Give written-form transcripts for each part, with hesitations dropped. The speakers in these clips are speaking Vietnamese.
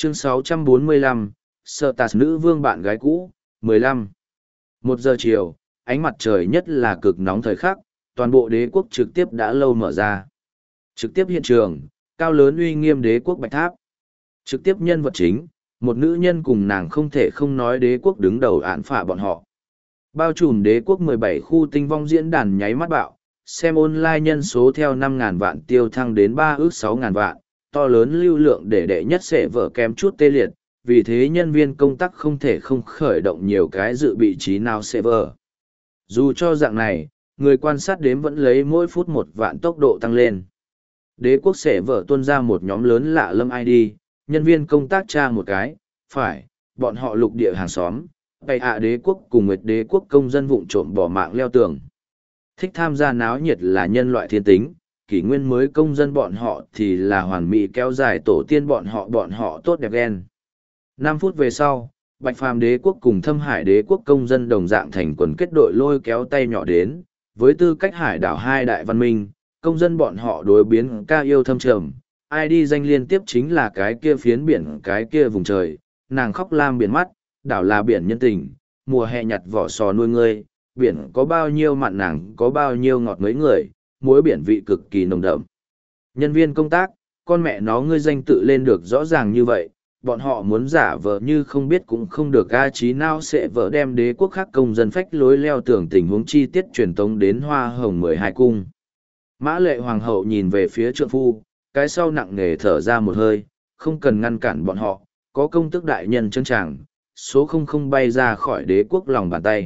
Chương 645, Sợ Tạt nữ vương bạn gái cũ, 15. 1 giờ chiều, ánh mặt trời nhất là cực nóng thời khắc, toàn bộ đế quốc trực tiếp đã lâu mở ra. Trực tiếp hiện trường, cao lớn uy nghiêm đế quốc Bạch Tháp. Trực tiếp nhân vật chính, một nữ nhân cùng nàng không thể không nói đế quốc đứng đầu án phạ bọn họ. Bao trùm đế quốc 17 khu tinh vong diễn đàn nháy mắt bạo, xem online nhân số theo 5.000 vạn tiêu thăng đến 3 ước 6.000 vạn, to lớn lưu lượng để đệ nhất sẽ vỡ kém chút tê liệt, vì thế nhân viên công tác không thể không khởi động nhiều cái dự bị trí nào server. Dù cho dạng này, người quan sát đếm vẫn lấy mỗi phút 1 vạn tốc độ tăng lên. Đế quốc sẽ vỡ tuôn ra một nhóm lớn lạ lâm ID, nhân viên công tác tra một cái, phải, bọn họ lục địa hàng xóm, bày hạ đế quốc cùng nguyệt đế quốc công dân vụng trộm bỏ mạng leo tường. Thích tham gia náo nhiệt là nhân loại thiên tính, kỷ nguyên mới công dân bọn họ thì là hoàn mỹ kéo dài tổ tiên bọn họ tốt đẹp ghen. 5 phút về sau, Bạch Phàm đế quốc cùng Thâm Hải đế quốc công dân đồng dạng thành quần kết đội lôi kéo tay nhỏ đến, với tư cách hải đảo hai đại văn minh, công dân bọn họ đối biến ca yêu thâm trầm, ID danh liên tiếp chính là cái kia phiến biển cái kia vùng trời, nàng khóc lam biển mắt, đảo là biển nhân tình, mùa hè nhặt vỏ sò nuôi ngươi, biển có bao nhiêu mặn nàng có bao nhiêu ngọt mấy người, muối biển vị cực kỳ nồng đậm. Nhân viên công tác, con mẹ nó ngươi danh tự lên được rõ ràng như vậy, bọn họ muốn giả vờ như không biết cũng không được a trí nào sẽ vợ đem đế quốc khác công dân phách lối leo tưởng tình huống chi tiết truyền tống đến Hoa Hồng 12 cung. Mã Lệ Hoàng hậu nhìn về phía trượng phu, cái sau nặng nề thở ra một hơi, không cần ngăn cản bọn họ, có công tước đại nhân chân tràng, số 00 bay ra khỏi đế quốc lòng bàn tay.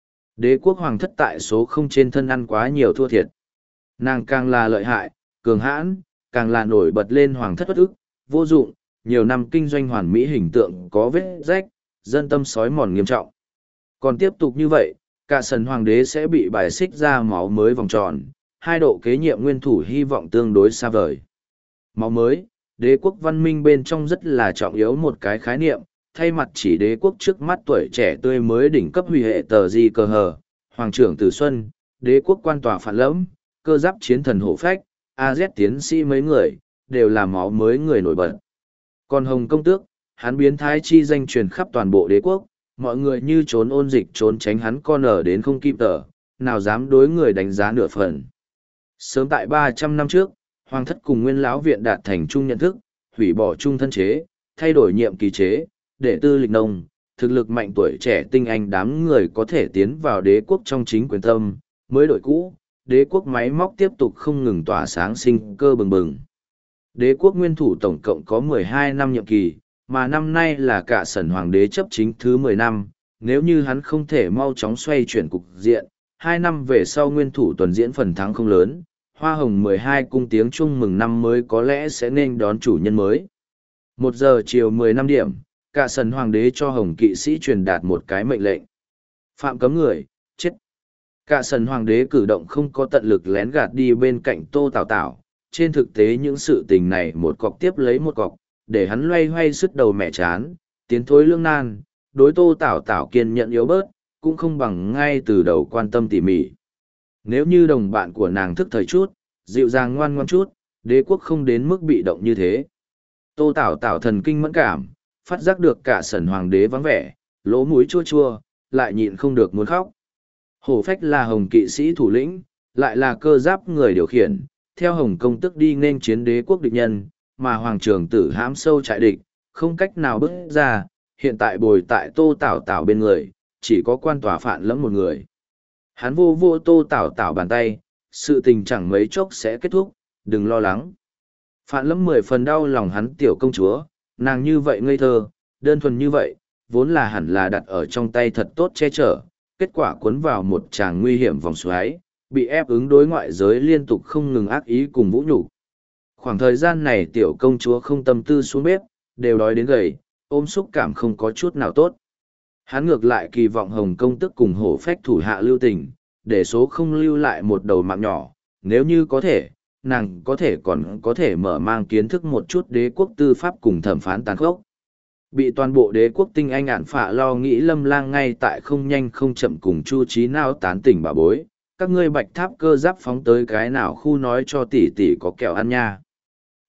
Đế quốc hoàng thất tại số 0 trên thân ăn quá nhiều thua thiệt. Nàng càng là lợi hại, cường hãn, càng là nổi bật lên hoàng thất bất ức, vô dụng, nhiều năm kinh doanh hoàn mỹ hình tượng có vết rách, dân tâm sói mòn nghiêm trọng. Còn tiếp tục như vậy, cả sần hoàng đế sẽ bị bài xích ra máu mới vòng tròn, 2 độ kế nhiệm nguyên thủ hy vọng tương đối xa vời. Máu mới, đế quốc văn minh bên trong rất là trọng yếu một cái khái niệm, thay mặt chỉ đế quốc trước mắt tuổi trẻ tươi mới đỉnh cấp huy hệ tờ di cờ hờ, hoàng trưởng Từ Xuân, đế quốc quan tòa phản lẫm, cơ giáp chiến thần hổ phách, AZ tiến sĩ mấy người, đều là máu mới người nổi bật. Còn Hồng Công Tước, hắn biến thái chi danh truyền khắp toàn bộ đế quốc, mọi người như trốn ôn dịch trốn tránh hắn con ở đến không kịp tở, nào dám đối người đánh giá nửa phần. Sớm tại 300 năm trước, Hoàng thất cùng Nguyên lão viện đạt thành chung nhận thức, hủy bỏ chung thân chế, thay đổi nhiệm kỳ chế, để tư lịch nông, thực lực mạnh tuổi trẻ tinh anh đám người có thể tiến vào đế quốc trong chính quyền tâm, mới đổi cũ, đế quốc máy móc tiếp tục không ngừng tỏa sáng sinh cơ bừng bừng. Đế quốc nguyên thủ tổng cộng có 12 năm nhiệm kỳ, mà năm nay là cả sẩn hoàng đế chấp chính thứ 10 năm, nếu như hắn không thể mau chóng xoay chuyển cục diện, 2 năm về sau nguyên thủ tuần diễn phần thắng không lớn, Hoa Hồng 12 cung tiếng chung mừng năm mới có lẽ sẽ nên đón chủ nhân mới. 1 giờ chiều 15 điểm, cả sẩn hoàng đế cho Hồng kỵ sĩ truyền đạt một cái mệnh lệnh. Phạm cấm người, chết. Cả sẩn hoàng đế cử động không có tận lực lén gạt đi bên cạnh Tô Tào Tào. Trên thực tế những sự tình này một cọc tiếp lấy một cọc, để hắn loay hoay sứt đầu mẹ chán, tiến thối lương nan, đối Tô Tào Tào kiên nhẫn yếu bớt, cũng không bằng ngay từ đầu quan tâm tỉ mỉ. Nếu như đồng bạn của nàng thức thời chút, dịu dàng ngoan ngoan chút, đế quốc không đến mức bị động như thế. Tô Tào Tào thần kinh mẫn cảm, phát giác được cả sẩn hoàng đế vắng vẻ, lỗ mũi chua chua, lại nhịn không được muốn khóc. Hổ phách là Hồng kỵ sĩ thủ lĩnh, lại là cơ giáp người điều khiển, theo Hồng công tức đi nên chiến đế quốc địch nhân, mà hoàng trưởng tử hãm sâu trại địch, không cách nào bước ra, hiện tại bồi tại Tô Tào Tào bên người, chỉ có quan tòa phản lẫm một người. Hắn vô vô Tô Tào Tào bàn tay, sự tình chẳng mấy chốc sẽ kết thúc, đừng lo lắng. Phản lẫm 10 phần đau lòng hắn tiểu công chúa, nàng như vậy ngây thơ, đơn thuần như vậy, vốn là hẳn là đặt ở trong tay thật tốt che chở, kết quả cuốn vào một tràng nguy hiểm vòng xoáy, bị ép ứng đối ngoại giới liên tục không ngừng ác ý cùng vũ nhục. Khoảng thời gian này tiểu công chúa không tâm tư xuống bếp, đều đói đến gầy, ôm xúc cảm không có chút nào tốt. Hắn ngược lại kỳ vọng Hồng công tức cùng hổ phách thủ hạ lưu tình, để số không lưu lại một đầu mạng nhỏ, nếu như có thể, nàng còn có thể mở mang kiến thức một chút đế quốc tư pháp cùng thẩm phán tàn khốc. Bị toàn bộ đế quốc tinh anh ản phạ lo nghĩ Lâm Lang ngay tại không nhanh không chậm cùng Chu Trí Nao tán tỉnh bà bối, các ngươi Bạch Tháp cơ giáp phóng tới cái nào khu nói cho tỷ tỷ có kẹo ăn nha.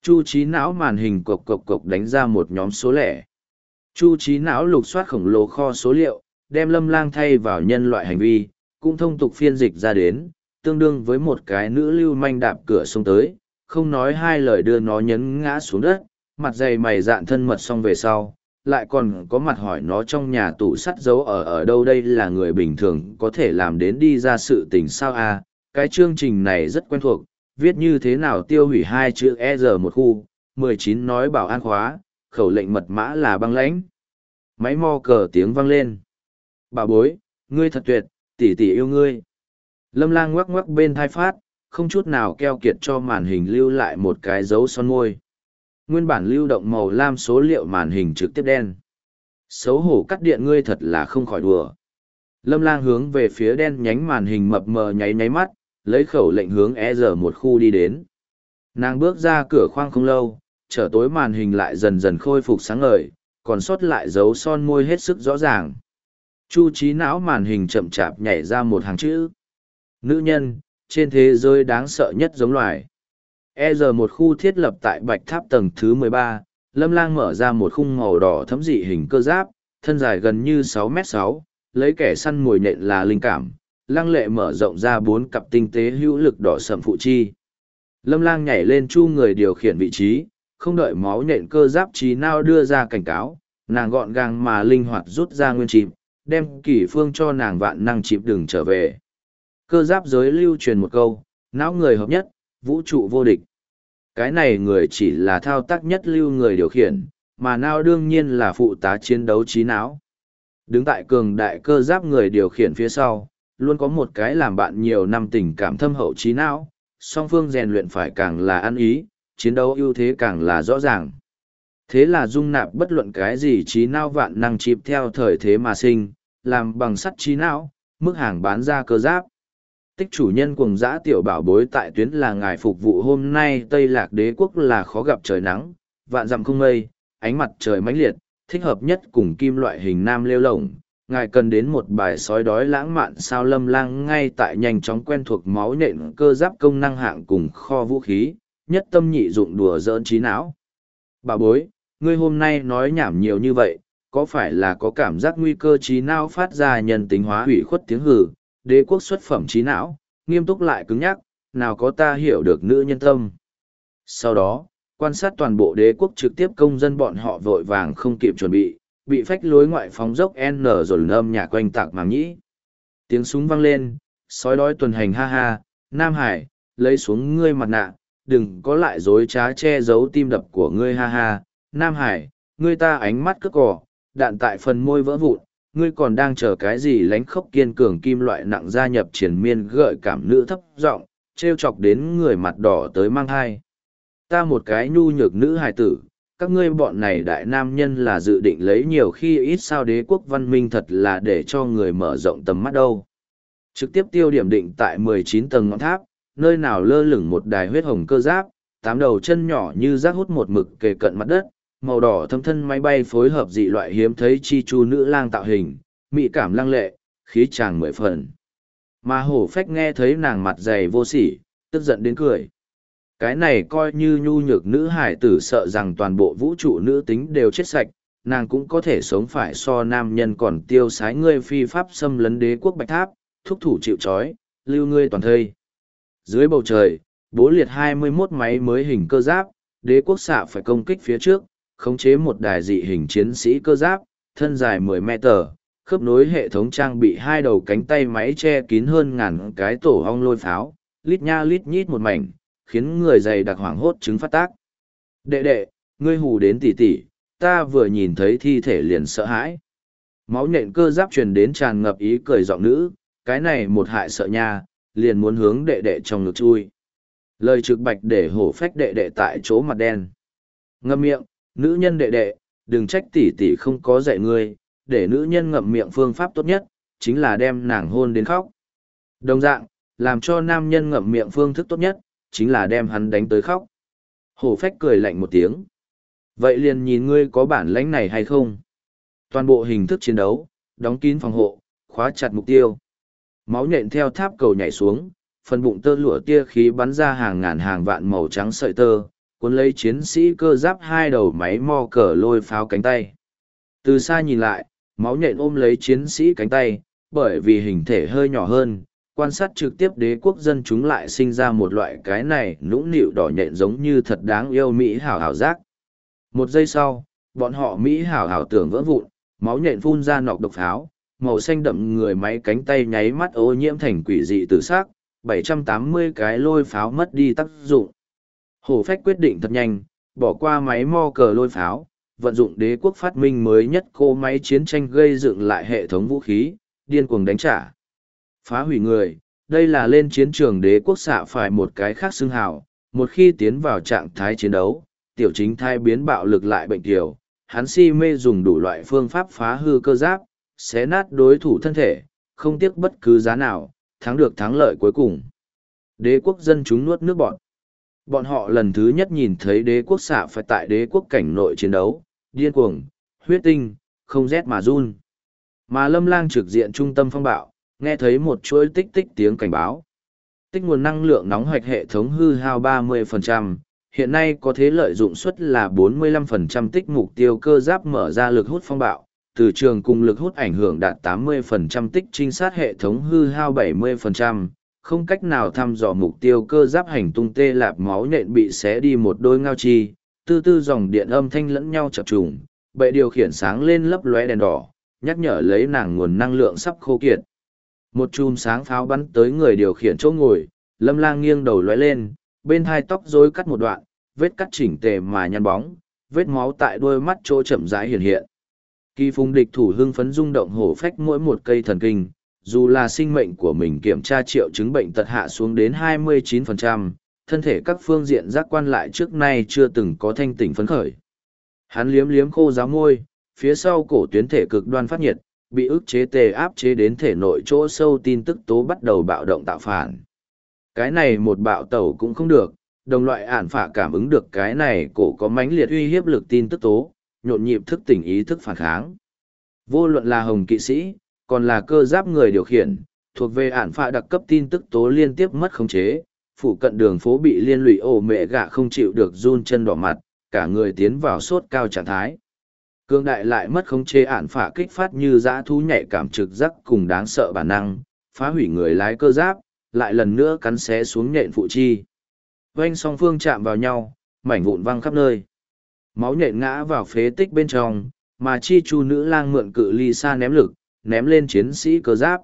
Chu trí não màn hình cộc cộc cộc đánh ra một nhóm số lẻ. Chu trí não lục soát khổng lồ kho số liệu, đem Lâm Lang thay vào nhân loại hành vi, cũng thông tục phiên dịch ra đến, tương đương với một cái nữ lưu manh đạp cửa xông tới, không nói hai lời đưa nó nhấn ngã xuống đất, mặt dày mày dạn thân mật xong về sau, lại còn có mặt hỏi nó trong nhà tủ sắt giấu ở đâu. Đây là người bình thường có thể làm đến đi ra sự tình sao à? Cái chương trình này rất quen thuộc, viết như thế nào tiêu hủy hai chữ e r một khu, 19 nói bảo an khóa, khẩu lệnh mật mã là băng lãnh. Máy mo cờ tiếng vang lên. Bà bối, ngươi thật tuyệt, tỷ tỷ yêu ngươi. Lâm Lang ngoắc ngoắc bên thai phát, không chút nào keo kiệt cho màn hình lưu lại một cái dấu son môi. Nguyên bản lưu động màu lam số liệu màn hình trực tiếp đen. Xấu hổ cắt điện ngươi thật là không khỏi đùa. Lâm Lang hướng về phía đen nhánh màn hình mập mờ nháy nháy mắt, lấy khẩu lệnh hướng e r một khu đi đến. Nàng bước ra cửa khoang không lâu, trở tối màn hình lại dần dần khôi phục sáng ngời, còn sót lại dấu son môi hết sức rõ ràng. Chu trí não màn hình chậm chạp nhảy ra một hàng chữ. Nữ nhân, trên thế giới đáng sợ nhất giống loài. e r một khu thiết lập tại bạch tháp tầng thứ 13, Lâm Lang mở ra một khung màu đỏ thấm dị hình cơ giáp, thân dài gần như 6m6, lấy kẻ săn mồi nhện là linh cảm, lăng lệ mở rộng ra 4 cặp tinh tế hữu lực đỏ sậm phụ chi. Lâm Lang nhảy lên chu người điều khiển vị trí, không đợi máu nhện cơ giáp trí nào đưa ra cảnh cáo, nàng gọn gàng mà linh hoạt rút ra nguyên chìm, đem kỷ phương cho nàng vạn năng chịp đừng trở về. Cơ giáp giới lưu truyền một câu, não người hợp nhất, vũ trụ vô địch. Cái này người chỉ là thao tác nhất lưu người điều khiển, mà não đương nhiên là phụ tá chiến đấu trí não. Đứng tại cường đại cơ giáp người điều khiển phía sau, luôn có một cái làm bạn nhiều năm tình cảm thâm hậu trí não, song phương rèn luyện phải càng là ăn ý, chiến đấu ưu thế càng là rõ ràng. Thế là dung nạp bất luận cái gì trí não vạn năng chịp theo thời thế mà sinh, làm bằng sắt trí não, mức hàng bán ra cơ giáp. Tích chủ nhân cuồng dã tiểu bảo bối tại tuyến là ngài phục vụ hôm nay Tây Lạc Đế quốc là khó gặp trời nắng, vạn dặm không mây, ánh mặt trời mãnh liệt, thích hợp nhất cùng kim loại hình nam lêu lổng. Ngài cần đến một bài sói đói lãng mạn sao. Lâm Lang ngay tại nhanh chóng quen thuộc máu nện cơ giáp công năng hạng cùng kho vũ khí, nhất tâm nhị dụng đùa giỡn trí não. Bà bối, ngươi hôm nay nói nhảm nhiều như vậy, có phải là có cảm giác nguy cơ trí não phát ra nhân tính hóa hủy khuất tiếng hừ? Đế quốc xuất phẩm trí não, nghiêm túc lại cứng nhắc, nào có ta hiểu được nữ nhân tâm. Sau đó, quan sát toàn bộ đế quốc trực tiếp công dân bọn họ vội vàng không kịp chuẩn bị phách lối ngoại phóng dốc N rồi âm nhạc quanh tạc màng nhĩ. Tiếng súng vang lên, sói đói tuần hành ha ha, Nam Hải, lấy xuống ngươi mặt nạ, đừng có lại dối trá che giấu tim đập của ngươi ha ha, Nam Hải, ngươi ta ánh mắt cất cỏ, đạn tại phần môi vỡ vụn, ngươi còn đang chờ cái gì? Lánh khốc kiên cường kim loại nặng gia nhập triền miên gợi cảm nữ thấp giọng trêu chọc đến người mặt đỏ tới mang thai. Ta một cái nhu nhược nữ hài tử, các ngươi bọn này đại nam nhân là dự định lấy nhiều khi ít sao? Đế quốc văn minh thật là để cho người mở rộng tầm mắt đâu. Trực tiếp tiêu điểm định tại 19 tầng ngọn tháp, nơi nào lơ lửng một đài huyết hồng cơ giáp, 8 đầu chân nhỏ như rác hút một mực kề cận mặt đất, màu đỏ thâm thân máy bay phối hợp dị loại hiếm thấy chi chu nữ lang tạo hình, mỹ cảm lăng lệ, khí chàng 10 phần. Mà hổ phách nghe thấy nàng mặt dày vô sỉ, tức giận đến cười. Cái này coi như nhu nhược nữ hải tử sợ rằng toàn bộ vũ trụ nữ tính đều chết sạch, nàng cũng có thể sống phải so nam nhân còn tiêu sái. Ngươi phi pháp xâm lấn đế quốc bạch tháp, thúc thủ chịu trói, lưu ngươi toàn thây. Dưới bầu trời, bố liệt 21 máy mới hình cơ giáp, đế quốc xạ phải công kích phía trước, khống chế một đài dị hình chiến sĩ cơ giáp, thân dài 10 mét, khớp nối hệ thống trang bị 2 đầu cánh tay máy che kín hơn ngàn cái tổ ong lôi pháo, lít nha lít nhít một mảnh, khiến người dày đặc hoảng hốt chứng phát tác. Đệ đệ, ngươi hù đến tỉ tỉ, ta vừa nhìn thấy thi thể liền sợ hãi. Máu nhện cơ giáp truyền đến tràn ngập ý cười giọng nữ, cái này một hại sợ nha, liền muốn hướng đệ đệ trong ngực chui. Lời trực bạch để hổ phách đệ đệ tại chỗ mặt đen. Ngậm miệng, nữ nhân đệ đệ, đừng trách tỷ tỷ không có dạy ngươi, để nữ nhân ngậm miệng phương pháp tốt nhất, chính là đem nàng hôn đến khóc. Đồng dạng, làm cho nam nhân ngậm miệng phương thức tốt nhất, chính là đem hắn đánh tới khóc. Hổ phách cười lạnh một tiếng. Vậy liền nhìn ngươi có bản lãnh này hay không? Toàn bộ hình thức chiến đấu, đóng kín phòng hộ, khóa chặt mục tiêu. Máu nhện theo tháp cầu nhảy xuống, phần bụng tơ lụa tia khí bắn ra hàng ngàn hàng vạn màu trắng sợi tơ, cuốn lấy chiến sĩ cơ giáp hai đầu máy mo cờ lôi pháo cánh tay. Từ xa nhìn lại, máu nhện ôm lấy chiến sĩ cánh tay, bởi vì hình thể hơi nhỏ hơn, quan sát trực tiếp đế quốc dân chúng lại sinh ra một loại cái này nũng nịu đỏ nhện giống như thật đáng yêu Mỹ hảo hảo giác. Một giây sau, bọn họ Mỹ hảo hảo tưởng vỡ vụn, máu nhện phun ra nọc độc pháo, màu xanh đậm người máy cánh tay nháy mắt ô nhiễm thành quỷ dị tử sắc, 780 cái lôi pháo mất đi tác dụng. Hổ phách quyết định thật nhanh, bỏ qua máy mo cờ lôi pháo, vận dụng đế quốc phát minh mới nhất cỗ máy chiến tranh gây dựng lại hệ thống vũ khí, điên cuồng đánh trả. Phá hủy người, đây là lên chiến trường đế quốc xạ phải một cái khác xưng hào, một khi tiến vào trạng thái chiến đấu, tiểu chính thai biến bạo lực lại bệnh tiểu, hắn si mê dùng đủ loại phương pháp phá hư cơ giáp, xé nát đối thủ thân thể, không tiếc bất cứ giá nào, thắng được thắng lợi cuối cùng. Đế quốc dân chúng nuốt nước bọt. Bọn họ lần thứ nhất nhìn thấy đế quốc xạ phải tại đế quốc cảnh nội chiến đấu, điên cuồng, huyết tinh, không rét mà run. Mà Lâm Lang trực diện trung tâm phong bạo, nghe thấy một chuỗi tích tích tiếng cảnh báo. Tích nguồn năng lượng nóng hoạch hệ thống hư hao 30%, hiện nay có thế lợi dụng suất là 45% tích mục tiêu cơ giáp mở ra lực hút phong bạo, từ trường cùng lực hút ảnh hưởng đạt 80% tích trinh sát hệ thống hư hao 70%, không cách nào thăm dò mục tiêu cơ giáp hành tung tê lạp máu nhện bị xé đi một đôi ngao chi, tư tư dòng điện âm thanh lẫn nhau chập trùng, bệ điều khiển sáng lên lấp lóe đèn đỏ, nhắc nhở lấy nàng nguồn năng lượng sắp khô kiệt. Một chùm sáng pháo bắn tới người điều khiển chỗ ngồi, Lâm Lang nghiêng đầu lóe lên, bên hai tóc rối cắt một đoạn, vết cắt chỉnh tề mà nhăn bóng, vết máu tại đôi mắt chỗ chậm rãi hiện hiện. Kỳ phùng địch thủ hưng phấn rung động hổ phách mỗi một cây thần kinh, dù là sinh mệnh của mình kiểm tra triệu chứng bệnh tật hạ xuống đến 29%, thân thể các phương diện giác quan lại trước nay chưa từng có thanh tỉnh phấn khởi. Hắn liếm liếm khô giáo môi, phía sau cổ tuyến thể cực đoan phát nhiệt, bị ức chế tê áp chế đến thể nội chỗ sâu tin tức tố bắt đầu bạo động tạo phản. Cái này một bạo tẩu cũng không được, đồng loại ản phả cảm ứng được cái này cổ có mãnh liệt uy hiếp lực tin tức tố, nhộn nhịp thức tỉnh ý thức phản kháng. Vô luận là hồng kỵ sĩ, còn là cơ giáp người điều khiển, thuộc về ản phả đặc cấp tin tức tố liên tiếp mất khống chế, phụ cận đường phố bị liên lụy ổ mẹ gạ không chịu được run chân đỏ mặt, cả người tiến vào sốt cao trạng thái. Cương đại lại mất khống chế ản phả kích phát như dã thú nhạy cảm trực giác cùng đáng sợ bản năng, phá hủy người lái cơ giáp, lại lần nữa cắn xé xuống nhện phụ chi. Oanh song phương chạm vào nhau, mảnh vụn văng khắp nơi. Máu nhện ngã vào phế tích bên trong, mà chi chu nữ lang mượn cự ly xa ném lực, ném lên chiến sĩ cơ giáp.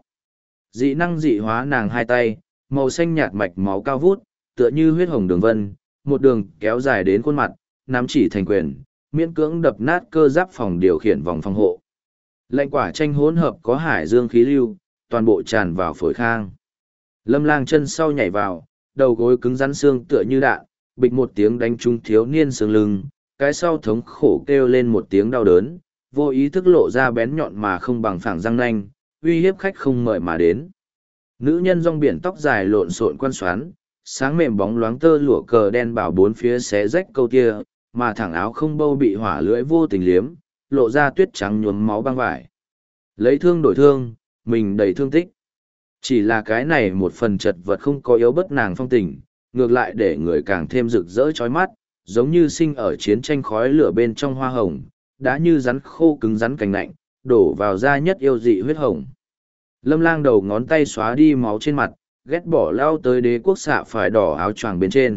Dị năng dị hóa nàng hai tay, màu xanh nhạt mạch máu cao vút, tựa như huyết hồng đường vân, một đường kéo dài đến khuôn mặt, nắm chỉ thành quyền, miễn cưỡng đập nát cơ giáp phòng điều khiển vòng phòng hộ. Lệnh quả tranh hỗn hợp có hải dương khí lưu, toàn bộ tràn vào phổi khang. Lâm Lang chân sau nhảy vào, đầu gối cứng rắn xương tựa như đạn, bịch một tiếng đánh trúng thiếu niên xương lưng, cái sau thống khổ kêu lên một tiếng đau đớn, vô ý thức lộ ra bén nhọn mà không bằng phẳng răng nanh, uy hiếp khách không mời mà đến. Nữ nhân rong biển tóc dài lộn xộn quan xoắn, sáng mềm bóng loáng tơ lụa cờ đen bảo bốn phía xé rách câu tia, mà thẳng áo không bâu bị hỏa lưỡi vô tình liếm, lộ ra tuyết trắng nhuốm máu băng vải. Lấy thương đổi thương, mình đầy thương tích. Chỉ là cái này một phần chật vật không có yếu bất nàng phong tình, ngược lại để người càng thêm rực rỡ chói mắt, giống như sinh ở chiến tranh khói lửa bên trong hoa hồng, đã như rắn khô cứng rắn cành lạnh, đổ vào da nhất yêu dị huyết hồng. Lâm Lang đầu ngón tay xóa đi máu trên mặt, ghét bỏ lao tới đế quốc xạ phải đỏ áo choàng bên trên.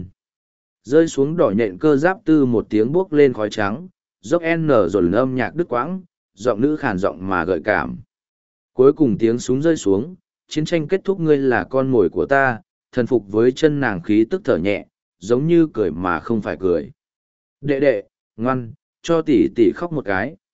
Rơi xuống đỏ nhện cơ giáp tư một tiếng buốc lên khói trắng, dốc N rồi âm nhạc đứt quãng, giọng nữ khàn giọng mà gợi cảm. Cuối cùng tiếng súng rơi xuống, chiến tranh kết thúc, ngươi là con mồi của ta, thần phục với chân nàng khí tức thở nhẹ, giống như cười mà không phải cười. Đệ đệ, ngoan, cho tỷ tỷ khóc một cái.